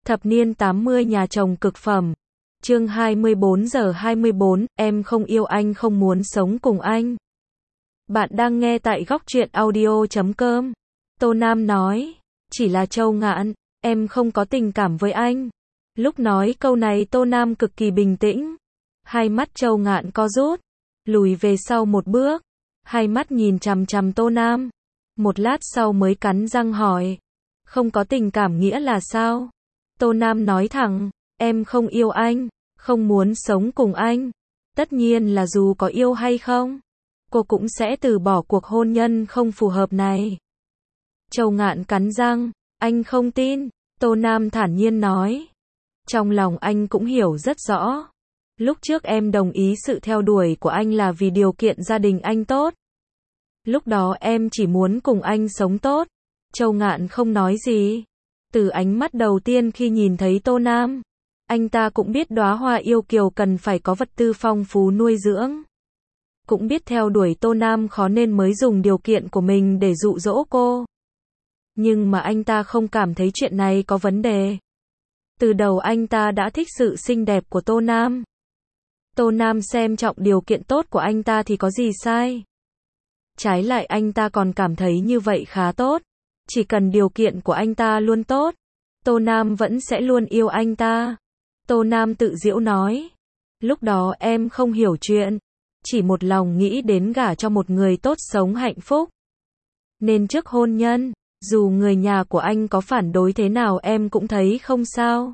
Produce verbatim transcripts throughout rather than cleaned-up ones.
Thập niên tám mươi nhà chồng cực phẩm. Chương hai mươi bốn giờ hai mươi bốn, em không yêu anh, không muốn sống cùng anh. Bạn đang nghe tại góc truyện audio chấm com. Tô Nam nói, chỉ là Châu Ngạn, em không có tình cảm với anh. Lúc nói câu này Tô Nam cực kỳ bình tĩnh. Hai mắt Châu Ngạn co rút, lùi về sau một bước. Hai mắt nhìn chằm chằm Tô Nam. Một lát sau mới cắn răng hỏi, không có tình cảm nghĩa là sao? Tô Nam nói thẳng, em không yêu anh, không muốn sống cùng anh. Tất nhiên là dù có yêu hay không, cô cũng sẽ từ bỏ cuộc hôn nhân không phù hợp này. Châu Ngạn cắn răng, anh không tin. Tô Nam thản nhiên nói, trong lòng anh cũng hiểu rất rõ. Lúc trước em đồng ý sự theo đuổi của anh là vì điều kiện gia đình anh tốt. Lúc đó em chỉ muốn cùng anh sống tốt. Châu Ngạn không nói gì. Từ ánh mắt đầu tiên khi nhìn thấy Tô Nam, anh ta cũng biết đóa hoa yêu kiều cần phải có vật tư phong phú nuôi dưỡng. Cũng biết theo đuổi Tô Nam khó nên mới dùng điều kiện của mình để dụ dỗ cô. Nhưng mà anh ta không cảm thấy chuyện này có vấn đề. Từ đầu anh ta đã thích sự xinh đẹp của Tô Nam. Tô Nam xem trọng điều kiện tốt của anh ta thì có gì sai. Trái lại anh ta còn cảm thấy như vậy khá tốt. Chỉ cần điều kiện của anh ta luôn tốt, Tô Nam vẫn sẽ luôn yêu anh ta. Tô Nam tự giễu nói, lúc đó em không hiểu chuyện, chỉ một lòng nghĩ đến gả cho một người tốt sống hạnh phúc. Nên trước hôn nhân, dù người nhà của anh có phản đối thế nào em cũng thấy không sao.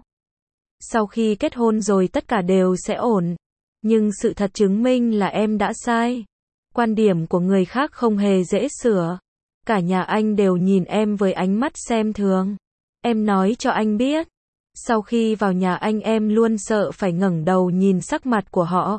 Sau khi kết hôn rồi tất cả đều sẽ ổn. Nhưng sự thật chứng minh là em đã sai. Quan điểm của người khác không hề dễ sửa. Cả nhà anh đều nhìn em với ánh mắt xem thường. Em nói cho anh biết, sau khi vào nhà anh em luôn sợ phải ngẩng đầu nhìn sắc mặt của họ.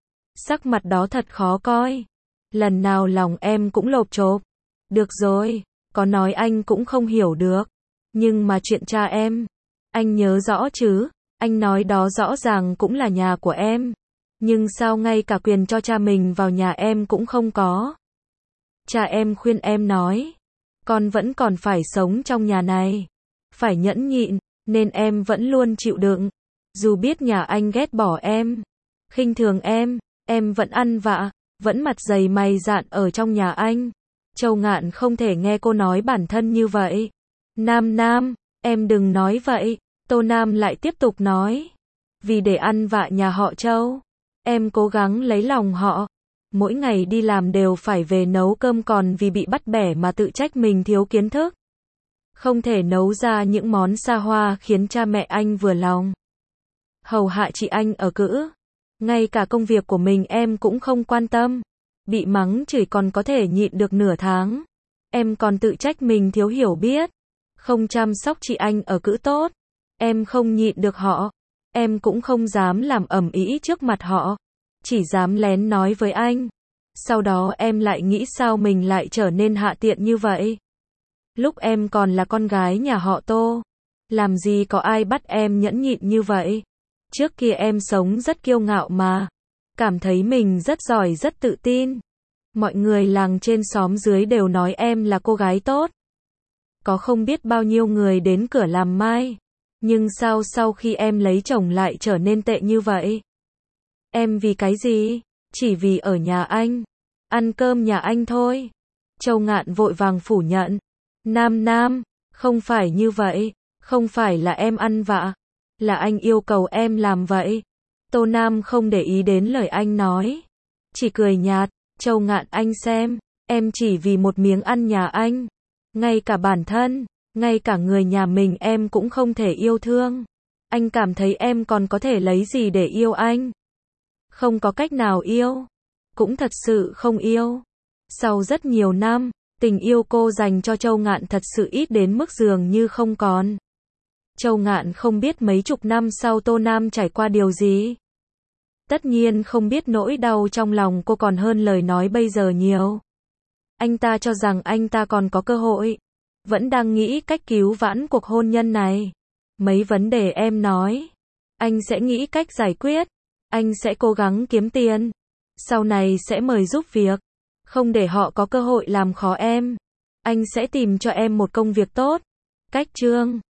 Sắc mặt đó thật khó coi. Lần nào lòng em cũng lộp chộp. Được rồi, có nói anh cũng không hiểu được. Nhưng mà chuyện cha em, anh nhớ rõ chứ, anh nói đó rõ ràng cũng là nhà của em. Nhưng sao ngay cả quyền cho cha mình vào nhà em cũng không có. Cha em khuyên em nói, con vẫn còn phải sống trong nhà này, phải nhẫn nhịn, nên em vẫn luôn chịu đựng. Dù biết nhà anh ghét bỏ em, khinh thường em, em vẫn ăn vạ, vẫn mặt dày mày dạn ở trong nhà anh. Châu Ngạn không thể nghe cô nói bản thân như vậy. Nam Nam, em đừng nói vậy. Tô Nam lại tiếp tục nói, vì để ăn vạ nhà họ Châu, em cố gắng lấy lòng họ. Mỗi ngày đi làm đều phải về nấu cơm, còn vì bị bắt bẻ mà tự trách mình thiếu kiến thức. Không thể nấu ra những món xa hoa khiến cha mẹ anh vừa lòng. Hầu hạ chị anh ở cữ. Ngay cả công việc của mình em cũng không quan tâm. Bị mắng chửi còn có thể nhịn được nửa tháng. Em còn tự trách mình thiếu hiểu biết. Không chăm sóc chị anh ở cữ tốt. Em không nhịn được họ. Em cũng không dám làm ầm ĩ trước mặt họ. Chỉ dám lén nói với anh. Sau đó em lại nghĩ sao mình lại trở nên hạ tiện như vậy. Lúc em còn là con gái nhà họ Tô, làm gì có ai bắt em nhẫn nhịn như vậy. Trước kia em sống rất kiêu ngạo mà. Cảm thấy mình rất giỏi, rất tự tin. Mọi người làng trên xóm dưới đều nói em là cô gái tốt. Có không biết bao nhiêu người đến cửa làm mai. Nhưng sao sau khi em lấy chồng lại trở nên tệ như vậy? Em vì cái gì? Chỉ vì ở nhà anh, ăn cơm nhà anh thôi. Châu Ngạn vội vàng phủ nhận. Nam Nam, không phải như vậy, không phải là em ăn vạ, là anh yêu cầu em làm vậy. Tô Nam không để ý đến lời anh nói, chỉ cười nhạt. Châu Ngạn, anh xem, em chỉ vì một miếng ăn nhà anh, ngay cả bản thân, ngay cả người nhà mình em cũng không thể yêu thương. Anh cảm thấy em còn có thể lấy gì để yêu anh? Không có cách nào yêu, cũng thật sự không yêu. Sau rất nhiều năm, tình yêu cô dành cho Châu Ngạn thật sự ít đến mức dường như không còn. Châu Ngạn không biết mấy chục năm sau Tô Nam trải qua điều gì. Tất nhiên không biết nỗi đau trong lòng cô còn hơn lời nói bây giờ nhiều. Anh ta cho rằng anh ta còn có cơ hội, vẫn đang nghĩ cách cứu vãn cuộc hôn nhân này. Mấy vấn đề em nói, anh sẽ nghĩ cách giải quyết. Anh sẽ cố gắng kiếm tiền. Sau này sẽ mời giúp việc. Không để họ có cơ hội làm khó em. Anh sẽ tìm cho em một công việc tốt. Cách chương